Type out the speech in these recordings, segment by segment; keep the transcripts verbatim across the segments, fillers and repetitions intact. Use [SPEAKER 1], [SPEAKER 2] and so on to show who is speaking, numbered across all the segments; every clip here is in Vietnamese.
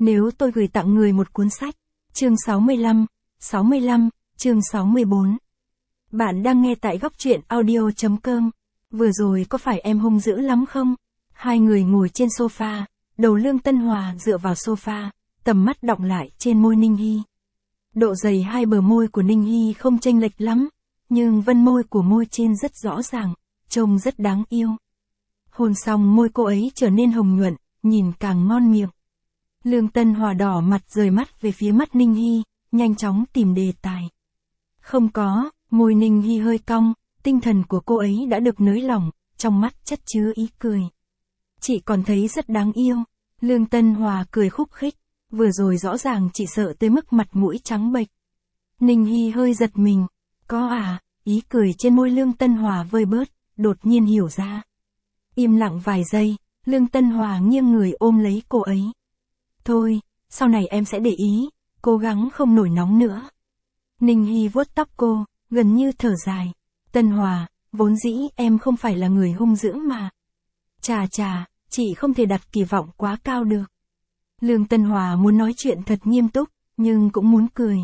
[SPEAKER 1] Nếu tôi gửi tặng người một cuốn sách. Chương sáu mươi lăm, sáu mươi lăm, chương sáu mươi bốn. Bạn đang nghe tại góc truyện audio chấm com. Vừa rồi có phải em hung dữ lắm không? Hai người ngồi trên sofa, đầu Lương Tân Hòa dựa vào sofa, tầm mắt đọng lại trên môi Ninh Hy. Độ dày hai bờ môi của Ninh Hy không chênh lệch lắm, nhưng vân môi của môi trên rất rõ ràng, trông rất đáng yêu. Hôn xong môi cô ấy trở nên hồng nhuận, nhìn càng ngon miệng. Lương Tân Hòa đỏ mặt rời mắt về phía mắt Ninh Hy, nhanh chóng tìm đề tài. Không có, môi Ninh Hy hơi cong, tinh thần của cô ấy đã được nới lỏng, trong mắt chất chứa ý cười. Chị còn thấy rất đáng yêu. Lương Tân Hòa cười khúc khích, vừa rồi rõ ràng chị sợ tới mức mặt mũi trắng bệch. Ninh Hy hơi giật mình, có à, ý cười trên môi Lương Tân Hòa vơi bớt, đột nhiên hiểu ra. Im lặng vài giây, Lương Tân Hòa nghiêng người ôm lấy cô ấy. Thôi, sau này em sẽ để ý, cố gắng không nổi nóng nữa. Ninh Hy vuốt tóc cô, gần như thở dài. Tân Hòa, vốn dĩ em không phải là người hung dữ mà. Chà chà, chị không thể đặt kỳ vọng quá cao được. Lương Tân Hòa muốn nói chuyện thật nghiêm túc, nhưng cũng muốn cười.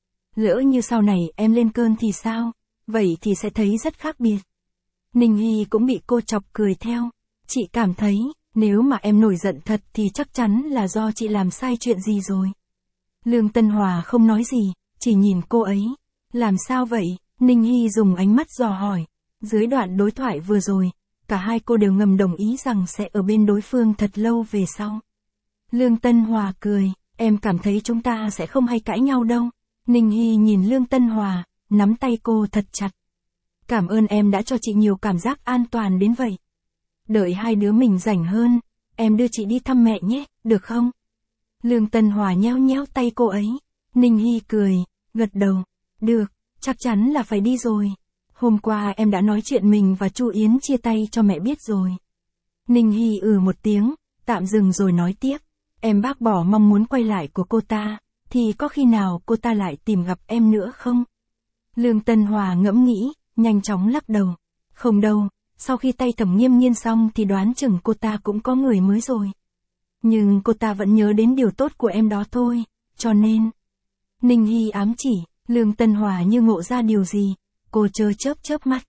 [SPEAKER 1] Lỡ như sau này em lên cơn thì sao? Vậy thì sẽ thấy rất khác biệt. Ninh Hy cũng bị cô chọc cười theo. Chị cảm thấy, nếu mà em nổi giận thật thì chắc chắn là do chị làm sai chuyện gì rồi. Lương Tân Hòa không nói gì, chỉ nhìn cô ấy. Làm sao vậy? Ninh Hy dùng ánh mắt dò hỏi. Dưới đoạn đối thoại vừa rồi, cả hai cô đều ngầm đồng ý rằng sẽ ở bên đối phương thật lâu về sau. Lương Tân Hòa cười, em cảm thấy chúng ta sẽ không hay cãi nhau đâu. Ninh Hy nhìn Lương Tân Hòa, nắm tay cô thật chặt. Cảm ơn em đã cho chị nhiều cảm giác an toàn đến vậy. Đợi hai đứa mình rảnh hơn, em đưa chị đi thăm mẹ nhé, được không? Lương Tân Hòa nhéo nhéo tay cô ấy. Ninh Hy cười, gật đầu. Được, chắc chắn là phải đi rồi. Hôm qua em đã nói chuyện mình và Chu Yến chia tay cho mẹ biết rồi. Ninh Hy ừ một tiếng, tạm dừng rồi nói tiếp. Em bác bỏ mong muốn quay lại của cô ta, thì có khi nào cô ta lại tìm gặp em nữa không? Lương Tân Hòa ngẫm nghĩ, nhanh chóng lắc đầu. Không đâu, sau khi tay Thẩm Nghiêm Nhiên xong thì đoán chừng cô ta cũng có người mới rồi. Nhưng cô ta vẫn nhớ đến điều tốt của em đó thôi, cho nên... Ninh Hy ám chỉ, Lương Tân Hòa như ngộ ra điều gì, cô chơ chớp chớp mắt.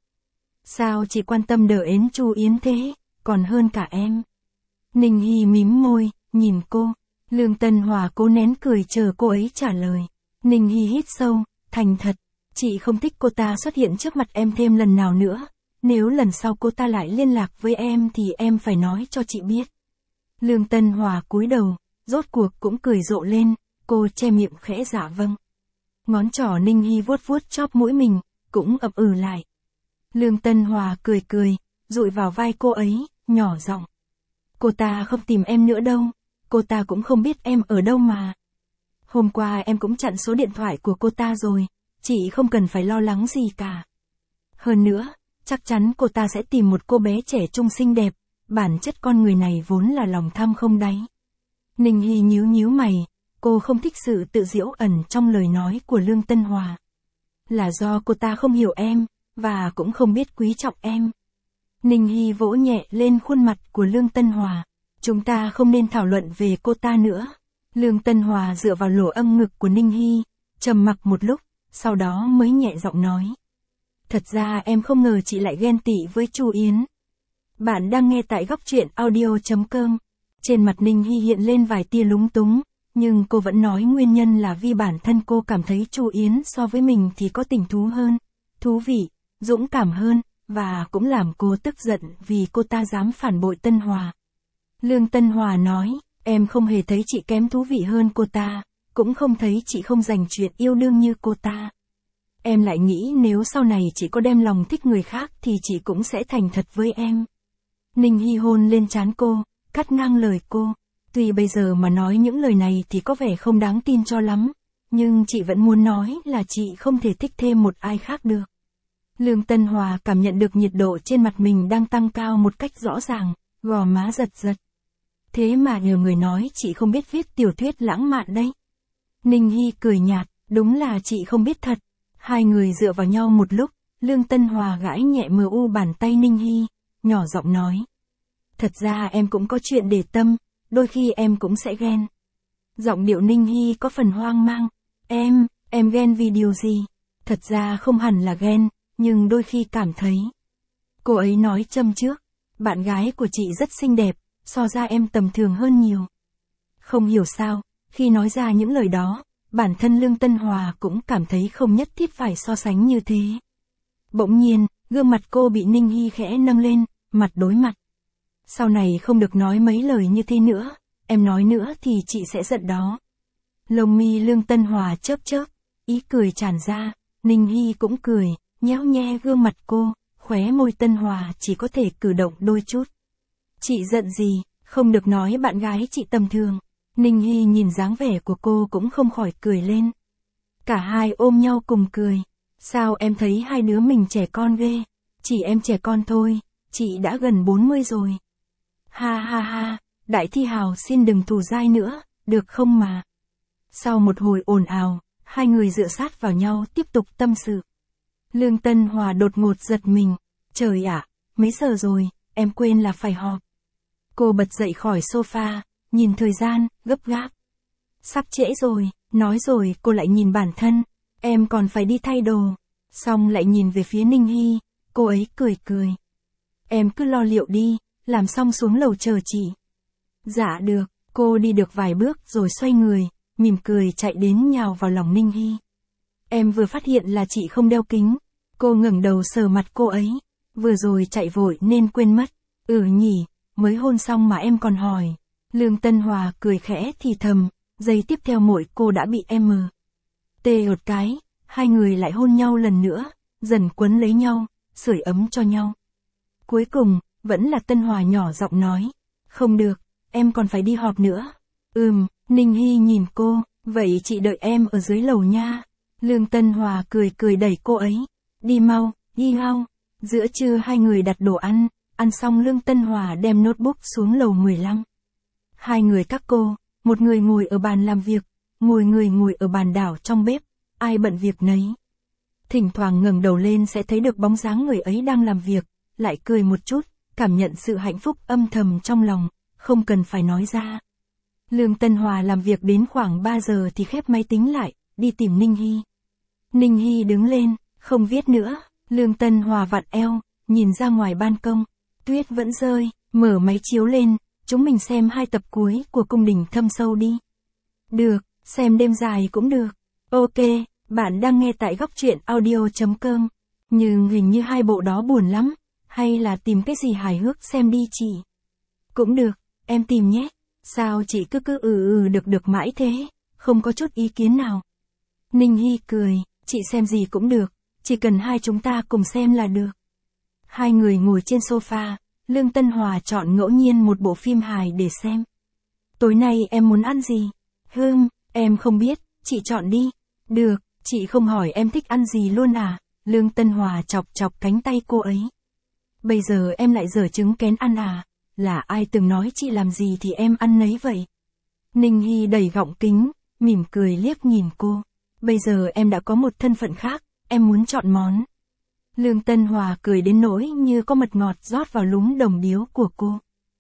[SPEAKER 1] Sao chị quan tâm đỡ ến Chu Yến thế, còn hơn cả em? Ninh Hy mím môi, nhìn cô. Lương Tân Hòa cố nén cười chờ cô ấy trả lời. Ninh Hy hít sâu, thành thật. Chị không thích cô ta xuất hiện trước mặt em thêm lần nào nữa. Nếu lần sau cô ta lại liên lạc với em thì em phải nói cho chị biết. Lương Tân Hòa cúi đầu, rốt cuộc cũng cười rộ lên, cô che miệng khẽ dạ vâng. Ngón trỏ Ninh Hy vuốt vuốt chóp mũi mình, cũng ậm ừ lại. Lương Tân Hòa cười cười, dụi vào vai cô ấy, nhỏ giọng. Cô ta không tìm em nữa đâu, cô ta cũng không biết em ở đâu mà. Hôm qua em cũng chặn số điện thoại của cô ta rồi, chị không cần phải lo lắng gì cả. Hơn nữa, chắc chắn cô ta sẽ tìm một cô bé trẻ trung xinh đẹp, bản chất con người này vốn là lòng tham không đáy. Ninh Hy nhíu nhíu mày, cô không thích sự tự giễu ẩn trong lời nói của Lương Tân Hòa. Là do cô ta không hiểu em, và cũng không biết quý trọng em. Ninh Hy vỗ nhẹ lên khuôn mặt của Lương Tân Hòa. Chúng ta không nên thảo luận về cô ta nữa. Lương Tân Hòa dựa vào lỗ âm ngực của Ninh Hy, trầm mặc một lúc, sau đó mới nhẹ giọng nói. Thật ra em không ngờ chị lại ghen tị với Chu Yến. Bạn đang nghe tại góc truyện audio chấm com. Trên mặt Ninh Hy hiện lên vài tia lúng túng, nhưng cô vẫn nói nguyên nhân là vì bản thân cô cảm thấy Chu Yến so với mình thì có tình thú hơn, thú vị, dũng cảm hơn, và cũng làm cô tức giận vì cô ta dám phản bội Tân Hòa. Lương Tân Hòa nói, em không hề thấy chị kém thú vị hơn cô ta, cũng không thấy chị không dành chuyện yêu đương như cô ta. Em lại nghĩ nếu sau này chị có đem lòng thích người khác thì chị cũng sẽ thành thật với em. Ninh Hy hôn lên trán cô, cắt ngang lời cô. Tuy bây giờ mà nói những lời này thì có vẻ không đáng tin cho lắm, nhưng chị vẫn muốn nói là chị không thể thích thêm một ai khác được. Lương Tân Hòa cảm nhận được nhiệt độ trên mặt mình đang tăng cao một cách rõ ràng, gò má giật giật. Thế mà nhờ người nói chị không biết viết tiểu thuyết lãng mạn đấy. Ninh Hy cười nhạt, đúng là chị không biết thật. Hai người dựa vào nhau một lúc, Lương Tân Hòa gãi nhẹ mờ u bàn tay Ninh Hy, nhỏ giọng nói. Thật ra em cũng có chuyện để tâm, đôi khi em cũng sẽ ghen. Giọng điệu Ninh Hy có phần hoang mang. Em, em ghen vì điều gì? Thật ra không hẳn là ghen, nhưng đôi khi cảm thấy. Cô ấy nói châm trước. Bạn gái của chị rất xinh đẹp, so ra em tầm thường hơn nhiều. Không hiểu sao, khi nói ra những lời đó, bản thân Lương Tân Hòa cũng cảm thấy không nhất thiết phải so sánh như thế. Bỗng nhiên, gương mặt cô bị Ninh Hy khẽ nâng lên, mặt đối mặt. Sau này không được nói mấy lời như thế nữa, em nói nữa thì chị sẽ giận đó. Lông mi Lương Tân Hòa chớp chớp, ý cười tràn ra, Ninh Hy cũng cười, nhéo nhe gương mặt cô, khóe môi Tân Hòa chỉ có thể cử động đôi chút. Chị giận gì, không được nói bạn gái chị tầm thường. Ninh Hy nhìn dáng vẻ của cô cũng không khỏi cười lên. Cả hai ôm nhau cùng cười. Sao em thấy hai đứa mình trẻ con ghê? Chỉ em trẻ con thôi, chị đã gần bốn mươi rồi. Ha ha ha, Đại Thi Hào xin đừng thù dai nữa, được không mà? Sau một hồi ồn ào, hai người dựa sát vào nhau tiếp tục tâm sự. Lương Tân Hòa đột ngột giật mình. Trời ạ, mấy giờ rồi, em quên là phải họp. Cô bật dậy khỏi sofa, nhìn thời gian, gấp gáp. Sắp trễ rồi, nói rồi cô lại nhìn bản thân. Em còn phải đi thay đồ. Xong lại nhìn về phía Ninh Hy, cô ấy cười cười. Em cứ lo liệu đi, làm xong xuống lầu chờ chị. Dạ được, cô đi được vài bước rồi xoay người, mỉm cười chạy đến nhào vào lòng Ninh Hy. Em vừa phát hiện là chị không đeo kính. Cô ngẩng đầu sờ mặt cô ấy. Vừa rồi chạy vội nên quên mất. Ừ nhỉ, mới hôn xong mà em còn hỏi. Lương Tân Hòa cười khẽ thì thầm, giây tiếp theo mội cô đã bị em mờ. Tê một cái, hai người lại hôn nhau lần nữa, dần quấn lấy nhau, sưởi ấm cho nhau. Cuối cùng, vẫn là Tân Hòa nhỏ giọng nói. Không được, em còn phải đi họp nữa. Ừm, Ninh Hy nhìn cô, vậy chị đợi em ở dưới lầu nha. Lương Tân Hòa cười cười đẩy cô ấy. Đi mau, đi mau. Giữa trưa hai người đặt đồ ăn, ăn xong Lương Tân Hòa đem notebook xuống lầu mười lăm. Hai người các cô, một người ngồi ở bàn làm việc, ngồi người ngồi ở bàn đảo trong bếp, ai bận việc nấy. Thỉnh thoảng ngẩng đầu lên sẽ thấy được bóng dáng người ấy đang làm việc, lại cười một chút, cảm nhận sự hạnh phúc âm thầm trong lòng, không cần phải nói ra. Lương Tân Hòa làm việc đến khoảng ba giờ thì khép máy tính lại, đi tìm Ninh Hy. Ninh Hy đứng lên, không viết nữa. Lương Tân Hòa vặn eo, nhìn ra ngoài ban công. Tuyết vẫn rơi, mở máy chiếu lên, chúng mình xem hai tập cuối của Cung Đình Thâm Sâu đi. Được, xem đêm dài cũng được. Ok, bạn đang nghe tại góc truyện audio chấm com. Nhưng hình như hai bộ đó buồn lắm, hay là tìm cái gì hài hước xem đi chị. Cũng được, em tìm nhé. Sao chị cứ cứ ừ ừ được được mãi thế, không có chút ý kiến nào. Ninh Hy cười, chị xem gì cũng được, chỉ cần hai chúng ta cùng xem là được. Hai người ngồi trên sofa, Lương Tân Hòa chọn ngẫu nhiên một bộ phim hài để xem. Tối nay em muốn ăn gì? Hừm, em không biết, chị chọn đi. Được, chị không hỏi em thích ăn gì luôn à? Lương Tân Hòa chọc chọc cánh tay cô ấy. Bây giờ em lại dở trứng kén ăn à? Là ai từng nói chị làm gì thì em ăn nấy vậy? Ninh Hy đẩy gọng kính, mỉm cười liếc nhìn cô. Bây giờ em đã có một thân phận khác, em muốn chọn món. Lương Tân Hòa cười đến nỗi như có mật ngọt rót vào lúng đồng điếu của cô.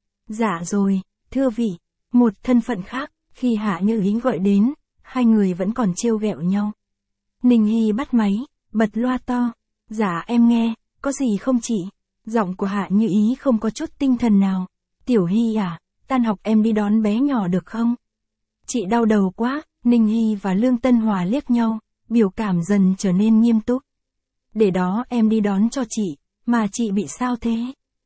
[SPEAKER 1] Dạ rồi, thưa vị, một thân phận khác, khi Hạ Như Ý gọi đến, hai người vẫn còn trêu ghẹo nhau. Ninh Hy bắt máy, bật loa to. Dạ em nghe, có gì không chị? Giọng của Hạ Như Ý không có chút tinh thần nào. Tiểu Hy à, tan học em đi đón bé nhỏ được không? Chị đau đầu quá. Ninh Hy và Lương Tân Hòa liếc nhau, biểu cảm dần trở nên nghiêm túc. Để đó em đi đón cho chị, mà chị bị sao thế?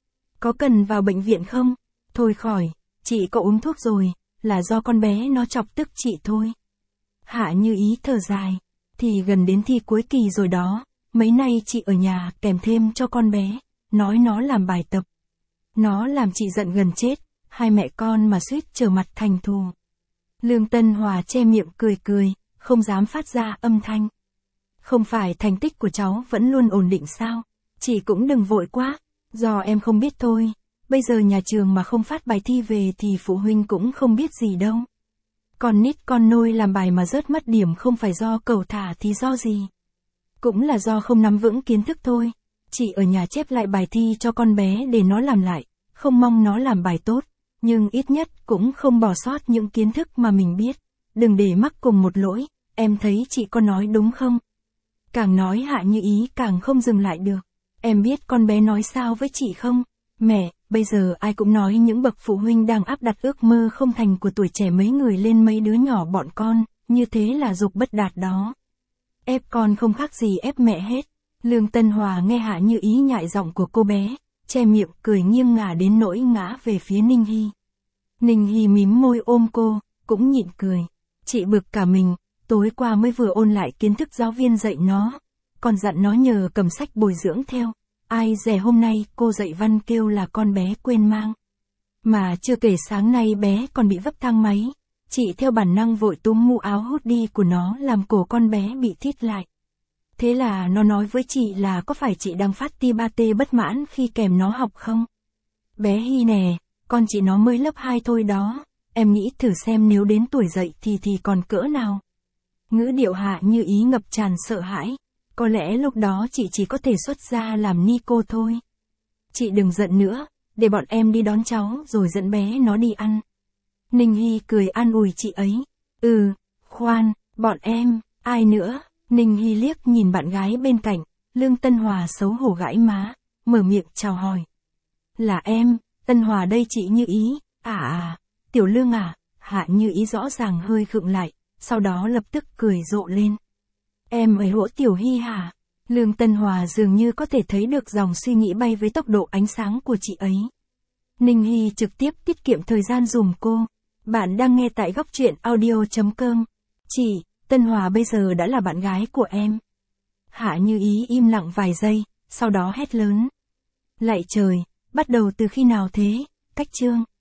[SPEAKER 1] Có cần vào bệnh viện không? Thôi khỏi, chị có uống thuốc rồi, là do con bé nó chọc tức chị thôi. Hạ Như Ý thở dài, thì gần đến thi cuối kỳ rồi đó, mấy nay chị ở nhà kèm thêm cho con bé, nói nó làm bài tập. Nó làm chị giận gần chết, hai mẹ con mà suýt trở mặt thành thù. Lương Tân Hòa che miệng cười cười, không dám phát ra âm thanh. Không phải thành tích của cháu vẫn luôn ổn định sao? Chị cũng đừng vội quá, do em không biết thôi. Bây giờ nhà trường mà không phát bài thi về thì phụ huynh cũng không biết gì đâu. Con nít con nôi làm bài mà rớt mất điểm không phải do cẩu thả thì do gì? Cũng là do không nắm vững kiến thức thôi. Chị ở nhà chép lại bài thi cho con bé để nó làm lại, không mong nó làm bài tốt, nhưng ít nhất cũng không bỏ sót những kiến thức mà mình biết. đừng để mắc cùng một lỗi, em thấy chị có nói đúng không? Càng nói Hạ Như Ý càng không dừng lại được. Em biết con bé nói sao với chị không? Mẹ, bây giờ ai cũng nói những bậc phụ huynh đang áp đặt ước mơ không thành của tuổi trẻ mấy người lên mấy đứa nhỏ bọn con, như thế là dục bất đạt đó. Ép con không khác gì ép mẹ hết. Lương Tân Hòa nghe Hạ Như Ý nhại giọng của cô bé, che miệng cười nghiêng ngả đến nỗi ngã về phía Ninh Hy. Ninh Hy mím môi ôm cô, cũng nhịn cười. Chị bực cả mình, tối qua mới vừa ôn lại kiến thức giáo viên dạy nó, còn dặn nó nhờ cầm sách bồi dưỡng theo. Ai dè hôm nay cô dạy văn kêu là con bé quên mang. Mà chưa kể sáng nay bé còn bị vấp thang máy. Chị theo bản năng vội túm mũ áo hoodie của nó làm cổ con bé bị thít lại. Thế là nó nói với chị là có phải chị đang phát ti ba tê bất mãn khi kèm nó học không? Bé Hy nè, con chị nó mới lớp hai thôi đó, em nghĩ thử xem nếu đến tuổi dậy thì thì còn cỡ nào. Ngữ điệu Hạ Như Ý ngập tràn sợ hãi, có lẽ lúc đó chị chỉ có thể xuất ra làm ni cô thôi. Chị đừng giận nữa, để bọn em đi đón cháu rồi dẫn bé nó đi ăn. Ninh Hy cười an ủi chị ấy. Ừ, khoan, bọn em, ai nữa? Ninh Hy liếc nhìn bạn gái bên cạnh, Lương Tân Hòa xấu hổ gãi má, mở miệng chào hỏi. Là em, Tân Hòa đây chị Như Ý. À à, Tiểu Lương à? Hạ Như Ý rõ ràng hơi khựng lại, sau đó lập tức cười rộ lên. Em ấy hỗ Tiểu Hy hả? Lương Tân Hòa dường như có thể thấy được dòng suy nghĩ bay với tốc độ ánh sáng của chị ấy. Ninh Hy trực tiếp tiết kiệm thời gian dùm cô. Bạn đang nghe tại góc truyện audio chấm com. Chị, Tân Hòa bây giờ đã là bạn gái của em. Hạ Như Ý im lặng vài giây, sau đó hét lớn. Lạy trời, bắt đầu từ khi nào thế, Cách Trương?